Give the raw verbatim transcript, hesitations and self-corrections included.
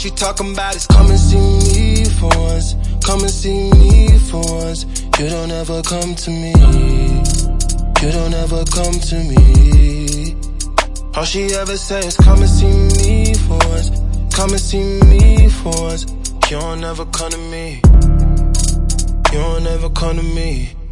she talking about is come and see me for once. Come and see me for once. You don't ever come to me. You don't ever come to me. All she ever say is come and see me for once. Come and see me for once. You don't ever come to me. You don't ever come to me.